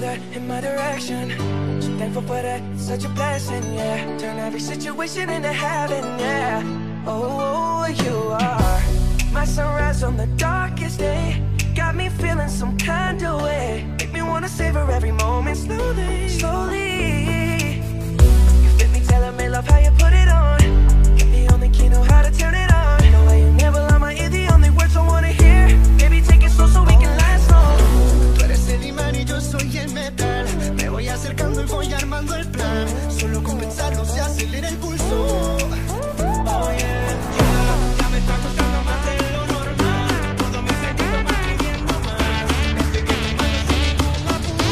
good in my direction. So thankful for that, it's such a blessing, yeah. Turn every situation into heaven, yeah. Oh, you are my sunrise on the darkest day. Got me feeling some kind of way. Make me wanna savor every moment slowly, slowly. You fit me, tailor-made, love how you put it on. You're the only key, know how to turn it on. You know why you never lie my ear, the only words I wanna hear. Baby, take it slow so we can last long. Tú eres el imán y yo soy el metal. Me voy acercando y voy armando el plan. Solo con pensarlo se acelera el pulso. Oh yeah, ya me está gustando más de lo normal. Todo mi sentido va pidiendo más. Este que me manda sin ningún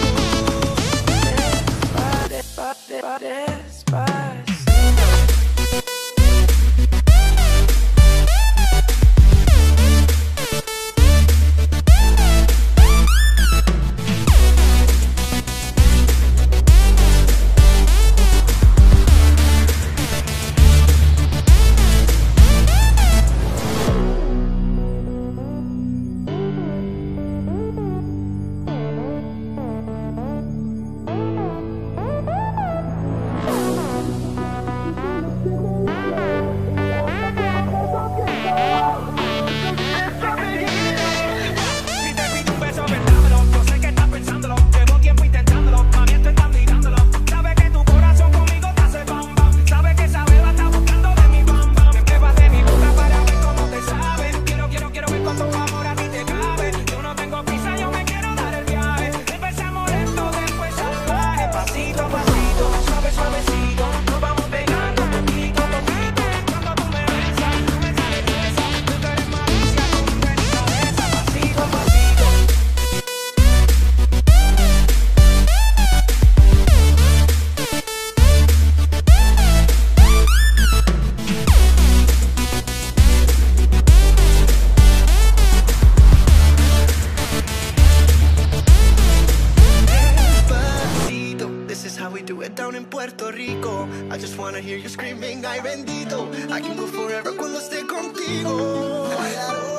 apuro. Despacito. Down in Puerto Rico, I just wanna hear you screaming, ay bendito. I can go forever cuando esté contigo.